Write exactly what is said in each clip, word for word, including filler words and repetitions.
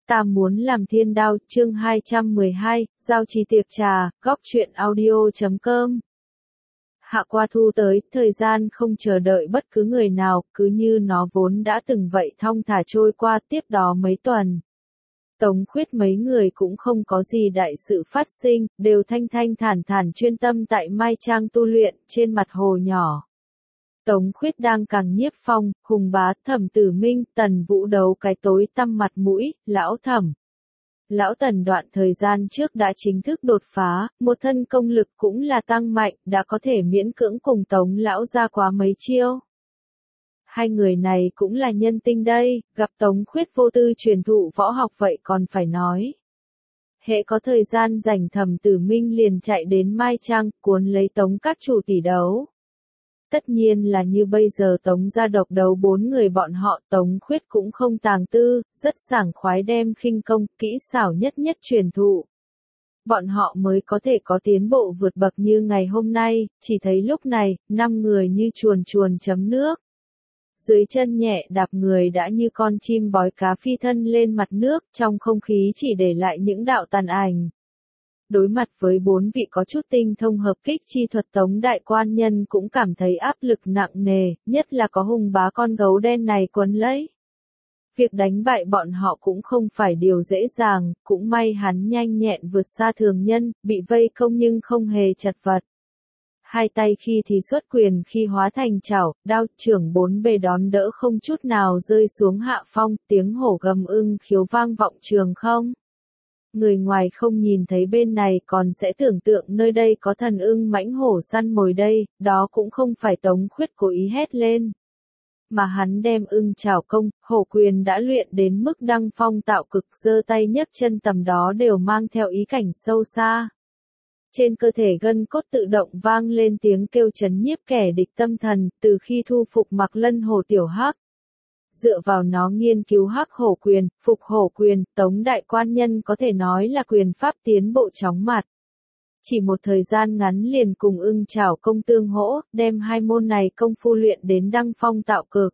Ta muốn làm thiên đao, chương hai trăm mười hai, giao trì tiệc trà, góc truyện audio chấm com. Hạ qua thu tới, thời gian không chờ đợi bất cứ người nào, cứ như nó vốn đã từng vậy thong thả trôi qua, tiếp đó mấy tuần. Tống Khuyết mấy người cũng không có gì đại sự phát sinh, đều thanh thanh thản thản chuyên tâm tại Mai Trang tu luyện, trên mặt hồ nhỏ. Tống Khuyết đang càng nhiếp phong, Hùng Bá, Thẩm Tử Minh, Tần Vũ đấu cái tối tăm mặt mũi, lão Thẩm. Lão Tần đoạn thời gian trước đã chính thức đột phá, một thân công lực cũng là tăng mạnh, đã có thể miễn cưỡng cùng Tống lão ra quá mấy chiêu. Hai người này cũng là nhân tinh đây, gặp Tống Khuyết vô tư truyền thụ võ học vậy còn phải nói. Hễ có thời gian rảnh Thẩm Tử Minh liền chạy đến Mai Trang, cuốn lấy Tống các chủ tỷ đấu. Tất nhiên là như bây giờ Tống gia độc đấu bốn người bọn họ, Tống Khuyết cũng không tàng tư, rất sảng khoái đem khinh công, kỹ xảo nhất nhất truyền thụ. Bọn họ mới có thể có tiến bộ vượt bậc như ngày hôm nay, chỉ thấy lúc này, năm người như chuồn chuồn chấm nước. Dưới chân nhẹ đạp người đã như con chim bói cá phi thân lên mặt nước, trong không khí chỉ để lại những đạo tàn ảnh. Đối mặt với bốn vị có chút tinh thông hợp kích chi thuật, Tống đại quan nhân cũng cảm thấy áp lực nặng nề, nhất là có Hùng Bá con gấu đen này quấn lấy. Việc đánh bại bọn họ cũng không phải điều dễ dàng, cũng may hắn nhanh nhẹn vượt xa thường nhân, bị vây công nhưng không hề chật vật. Hai tay khi thì xuất quyền khi hóa thành chảo, đao trưởng bốn bề đón đỡ không chút nào rơi xuống hạ phong, tiếng hổ gầm ưng khiếu vang vọng trường không. Người ngoài không nhìn thấy bên này còn sẽ tưởng tượng nơi đây có thần ưng mãnh hổ săn mồi đây, đó cũng không phải Tống Khuyết cố ý hét lên. Mà hắn đem ưng chảo công, hổ quyền đã luyện đến mức đăng phong tạo cực, giơ tay nhấc chân tầm đó đều mang theo ý cảnh sâu xa. Trên cơ thể gân cốt tự động vang lên tiếng kêu chấn nhiếp kẻ địch tâm thần, từ khi thu phục Mạc Lân Hồ Tiểu Hắc. Dựa vào nó nghiên cứu hắc hổ quyền, phục hổ quyền, Tống đại quan nhân có thể nói là quyền pháp tiến bộ chóng mặt. Chỉ một thời gian ngắn liền cùng ưng chảo công tương hỗ, đem hai môn này công phu luyện đến đăng phong tạo cực.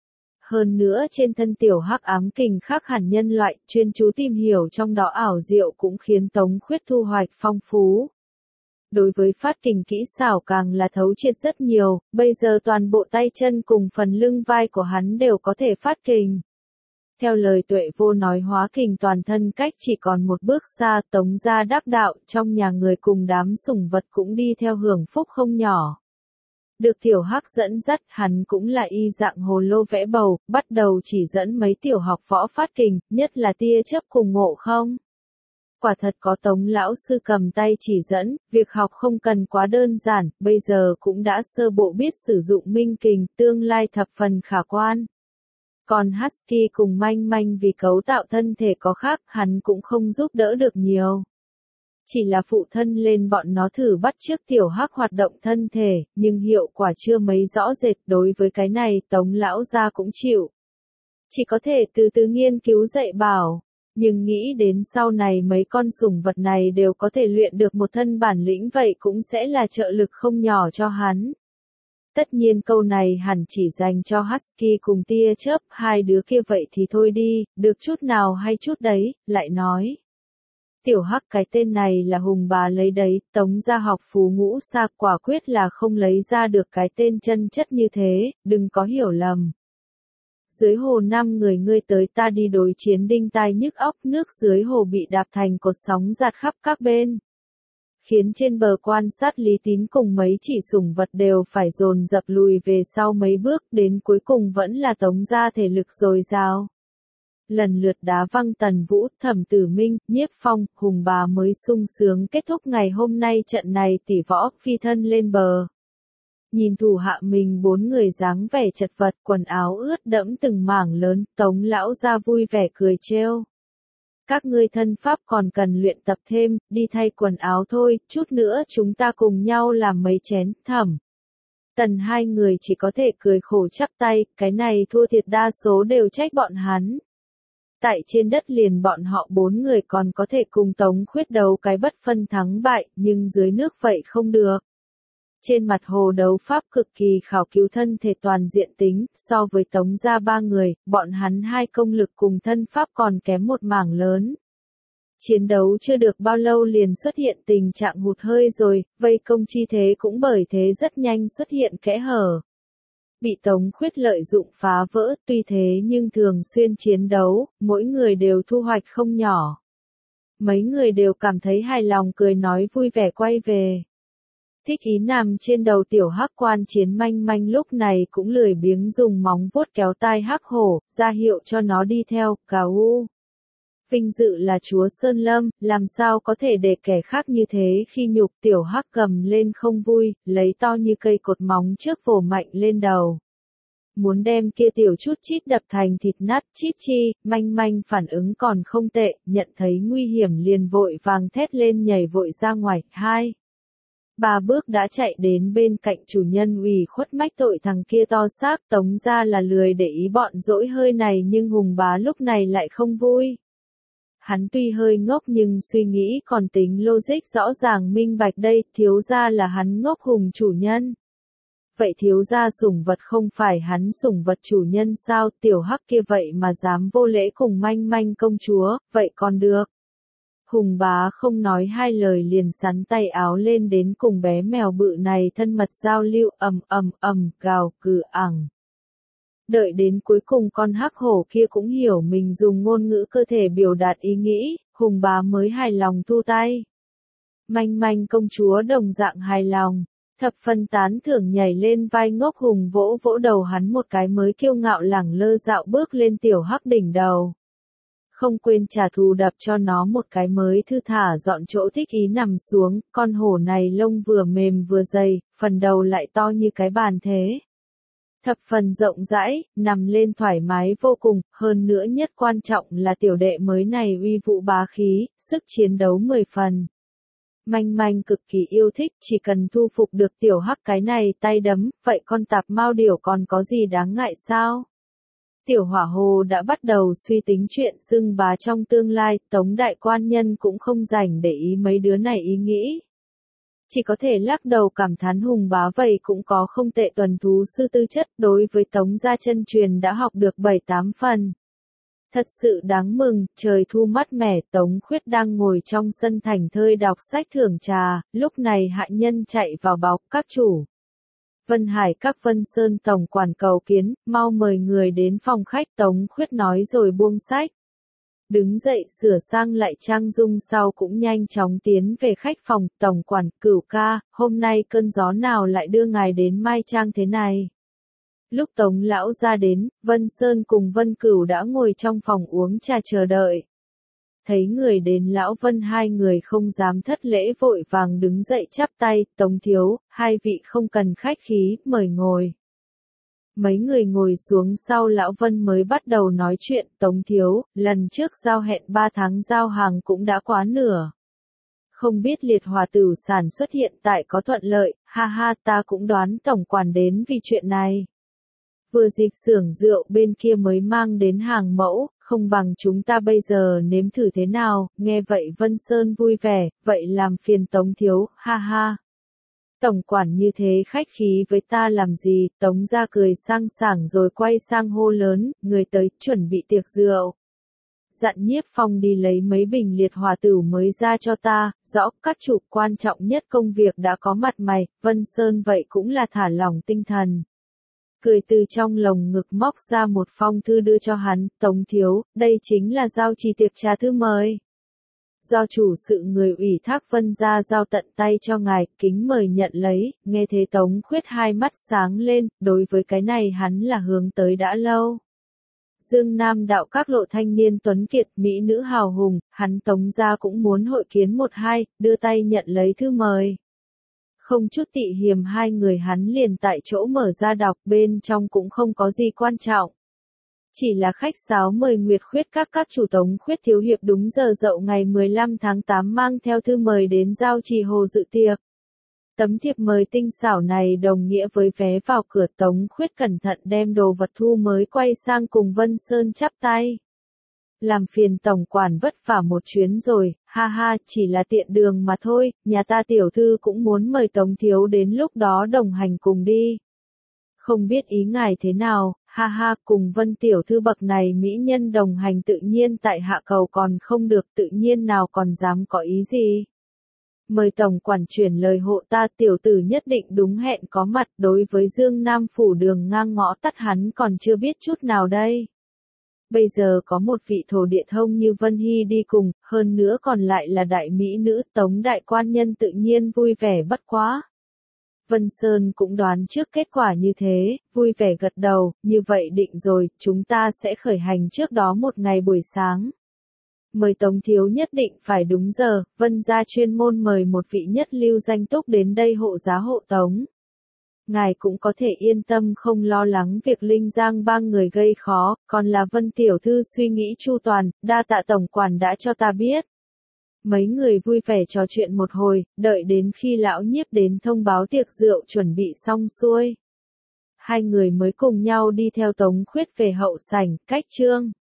Hơn nữa trên thân tiểu hắc ám kình khác hẳn nhân loại, chuyên chú tìm hiểu trong đó ảo diệu cũng khiến Tống Khuyết thu hoạch phong phú. Đối với phát kình kỹ xảo càng là thấu triệt rất nhiều, bây giờ toàn bộ tay chân cùng phần lưng vai của hắn đều có thể phát kình. Theo lời Tuệ Vô nói hóa kình toàn thân cách chỉ còn một bước xa, Tống gia đắc đạo, trong nhà người cùng đám sủng vật cũng đi theo hưởng phúc không nhỏ. Được tiểu hắc dẫn dắt, hắn cũng là y dạng hồ lô vẽ bầu, bắt đầu chỉ dẫn mấy tiểu học võ phát kình, nhất là tia chớp cùng Ngộ Không. Quả thật có Tống lão sư cầm tay chỉ dẫn, việc học không cần quá đơn giản, bây giờ cũng đã sơ bộ biết sử dụng minh kình, tương lai thập phần khả quan. Còn Husky cùng Manh Manh vì cấu tạo thân thể có khác, hắn cũng không giúp đỡ được nhiều. Chỉ là phụ thân lên bọn nó thử bắt chước tiểu hắc hoạt động thân thể, nhưng hiệu quả chưa mấy rõ rệt, đối với cái này Tống lão gia cũng chịu. Chỉ có thể từ từ nghiên cứu dạy bảo. Nhưng nghĩ đến sau này mấy con sủng vật này đều có thể luyện được một thân bản lĩnh vậy cũng sẽ là trợ lực không nhỏ cho hắn. Tất nhiên câu này hẳn chỉ dành cho Husky cùng tia chớp, hai đứa kia vậy thì thôi đi, được chút nào hay chút đấy, lại nói. Tiểu Hắc cái tên này là Hùng Bá lấy đấy, Tống gia học phú ngũ xa, quả quyết là không lấy ra được cái tên chân chất như thế, đừng có hiểu lầm. Dưới hồ năm người ngươi tới ta đi đối chiến đinh tai nhức óc, nước dưới hồ bị đạp thành cột sóng giạt khắp các bên. Khiến trên bờ quan sát Lý Tín cùng mấy chỉ sủng vật đều phải dồn dập lùi về sau mấy bước, đến cuối cùng vẫn là Tống gia thể lực dồi dào. Lần lượt đá văng Tần Vũ, Thẩm Tử Minh, Nhiếp Phong, Hùng Bá mới sung sướng kết thúc ngày hôm nay trận này tỷ võ, phi thân lên bờ. Nhìn thủ hạ mình bốn người dáng vẻ chật vật, quần áo ướt đẫm từng mảng lớn, Tống lão gia vui vẻ cười trêu. Các ngươi thân pháp còn cần luyện tập thêm, đi thay quần áo thôi, chút nữa chúng ta cùng nhau làm mấy chén, Thẩm. Tần hai người chỉ có thể cười khổ chắp tay, cái này thua thiệt đa số đều trách bọn hắn. Tại trên đất liền bọn họ bốn người còn có thể cùng Tống Khuyết đấu cái bất phân thắng bại, nhưng dưới nước vậy không được. Trên mặt hồ đấu pháp cực kỳ khảo cứu thân thể toàn diện tính, so với Tống gia ba người, bọn hắn hai công lực cùng thân pháp còn kém một mảng lớn. Chiến đấu chưa được bao lâu liền xuất hiện tình trạng hụt hơi rồi, vây công chi thế cũng bởi thế rất nhanh xuất hiện kẽ hở. Bị Tống Khuyết lợi dụng phá vỡ, tuy thế nhưng thường xuyên chiến đấu, mỗi người đều thu hoạch không nhỏ. Mấy người đều cảm thấy hài lòng cười nói vui vẻ quay về. Thích Ý nằm trên đầu tiểu hắc quan chiến manh manh lúc này cũng lười biếng dùng móng vuốt kéo tai hắc hổ, ra hiệu cho nó đi theo, cào u. Vinh dự là chúa Sơn Lâm, làm sao có thể để kẻ khác như thế khi nhục tiểu hắc cầm lên không vui, lấy to như cây cột móng trước vồ mạnh lên đầu. Muốn đem kia tiểu chút chít đập thành thịt nát chít chi, manh manh phản ứng còn không tệ, nhận thấy nguy hiểm liền vội vàng thét lên nhảy vội ra ngoài, hai. Ba bước đã chạy đến bên cạnh chủ nhân ủy khuất mách tội thằng kia to xác Tống ra là lười để ý bọn dỗi hơi này nhưng Hùng Bá lúc này lại không vui. Hắn tuy hơi ngốc nhưng suy nghĩ còn tính logic rõ ràng minh bạch đây, thiếu ra là hắn ngốc Hùng chủ nhân. Vậy thiếu gia sủng vật không phải hắn sủng vật chủ nhân sao, tiểu hắc kia vậy mà dám vô lễ cùng manh manh công chúa, vậy còn được. Hùng Bá không nói hai lời liền sắn tay áo lên đến cùng bé mèo bự này thân mật giao lưu ầm ầm ầm gào cừ ẳng. Đợi đến cuối cùng con hắc hổ kia cũng hiểu mình dùng ngôn ngữ cơ thể biểu đạt ý nghĩ, Hùng Bá mới hài lòng thu tay. Manh manh công chúa đồng dạng hài lòng. Thập phân tán thưởng nhảy lên vai ngốc Hùng vỗ vỗ đầu hắn một cái mới kiêu ngạo lẳng lơ dạo bước lên tiểu hắc đỉnh đầu. Không quên trả thù đập cho nó một cái mới thư thả dọn chỗ Thích Ý nằm xuống, con hổ này lông vừa mềm vừa dày, phần đầu lại to như cái bàn thế. Thập phần rộng rãi, nằm lên thoải mái vô cùng, hơn nữa nhất quan trọng là tiểu đệ mới này uy vũ bá khí, sức chiến đấu mười phần. Manh manh cực kỳ yêu thích, chỉ cần thu phục được tiểu hắc cái này tay đấm, vậy con tạp mao điểu còn có gì đáng ngại sao? Tiểu hỏa hồ đã bắt đầu suy tính chuyện xưng bá trong tương lai, Tống đại quan nhân cũng không rảnh để ý mấy đứa này ý nghĩ. Chỉ có thể lắc đầu cảm thán Hùng Bá vậy cũng có không tệ tuần thú sư tư chất, đối với Tống gia chân truyền đã học được bảy tám phần. Thật sự đáng mừng, trời thu mát mẻ, Tống Khuyết đang ngồi trong sân thành thơi đọc sách thưởng trà, lúc này hạ nhân chạy vào báo, các chủ. Vân Hải các Vân Sơn tổng quản cầu kiến, mau mời người đến phòng khách, Tống Khuyết nói rồi buông sách. Đứng dậy sửa sang lại trang dung sau cũng nhanh chóng tiến về khách phòng, tổng quản, Cửu ca, hôm nay cơn gió nào lại đưa ngài đến Mai Trang thế này? Lúc Tống lão ra đến, Vân Sơn cùng Vân Cửu đã ngồi trong phòng uống trà chờ đợi. Thấy người đến lão Vân hai người không dám thất lễ vội vàng đứng dậy chắp tay, Tống thiếu, hai vị không cần khách khí, mời ngồi. Mấy người ngồi xuống sau lão Vân mới bắt đầu nói chuyện, Tống thiếu, lần trước giao hẹn ba tháng giao hàng cũng đã quá nửa. Không biết liệt hòa tử sản xuất hiện tại có thuận lợi, ha ha ta cũng đoán tổng quản đến vì chuyện này. Vừa dịp xưởng rượu bên kia mới mang đến hàng mẫu, không bằng chúng ta bây giờ nếm thử thế nào, nghe vậy Vân Sơn vui vẻ, vậy làm phiền Tống thiếu, ha ha. Tổng quản như thế khách khí với ta làm gì, Tống ra cười sang sảng rồi quay sang hô lớn, người tới chuẩn bị tiệc rượu. Dặn Nhiếp Phong đi lấy mấy bình liệt hòa tử mới ra cho ta, rõ các chủ quan trọng nhất công việc đã có mặt mày, Vân Sơn vậy cũng là thả lỏng tinh thần. Cười từ trong lồng ngực móc ra một phong thư đưa cho hắn, Tống thiếu, đây chính là giao trì tiệc trà thư mời. Do chủ sự người ủy thác Vân gia giao tận tay cho ngài, kính mời nhận lấy, nghe thế Tống Khuyết hai mắt sáng lên, đối với cái này hắn là hướng tới đã lâu. Dương Nam đạo các lộ thanh niên tuấn kiệt, mỹ nữ hào hùng, hắn Tống gia cũng muốn hội kiến một hai, đưa tay nhận lấy thư mời. Không chút tị hiềm hai người hắn liền tại chỗ mở ra đọc, bên trong cũng không có gì quan trọng. Chỉ là khách sáo mời Nguyệt Khuyết các các chủ Tống Khuyết thiếu hiệp đúng giờ dậu ngày mười lăm tháng tám mang theo thư mời đến giao trì hồ dự tiệc. Tấm thiệp mời tinh xảo này đồng nghĩa với vé vào cửa, Tống Khuyết cẩn thận đem đồ vật thu mới quay sang cùng Vân Sơn chắp tay. làm phiền tổng quản vất vả một chuyến rồi, ha ha, chỉ là tiện đường mà thôi, nhà ta tiểu thư cũng muốn mời Tống thiếu đến lúc đó đồng hành cùng đi. Không biết ý ngài thế nào, ha ha, cùng Vân tiểu thư bậc này mỹ nhân đồng hành tự nhiên tại hạ cầu còn không được, tự nhiên nào còn dám có ý gì. Mời tổng quản chuyển lời hộ ta, tiểu tử nhất định đúng hẹn có mặt, đối với Dương Nam phủ đường ngang ngõ tắt hắn còn chưa biết chút nào đây. Bây giờ có một vị thổ địa thông như Vân Hy đi cùng, hơn nữa còn lại là đại mỹ nữ, Tống đại quan nhân tự nhiên vui vẻ bất quá. Vân Sơn cũng đoán trước kết quả như thế, vui vẻ gật đầu, như vậy định rồi, chúng ta sẽ khởi hành trước đó một ngày buổi sáng. Mời Tống thiếu nhất định phải đúng giờ, Vân gia chuyên môn mời một vị nhất lưu danh túc đến đây hộ giá hộ tống. Ngài cũng có thể yên tâm không lo lắng việc Linh Giang ba người gây khó, còn là Vân tiểu thư suy nghĩ chu toàn, đa tạ tổng quản đã cho ta biết. Mấy người vui vẻ trò chuyện một hồi, đợi đến khi lão nhiếp đến thông báo tiệc rượu chuẩn bị xong xuôi. Hai người mới cùng nhau đi theo Tống Khuyết về hậu sảnh, cách trương.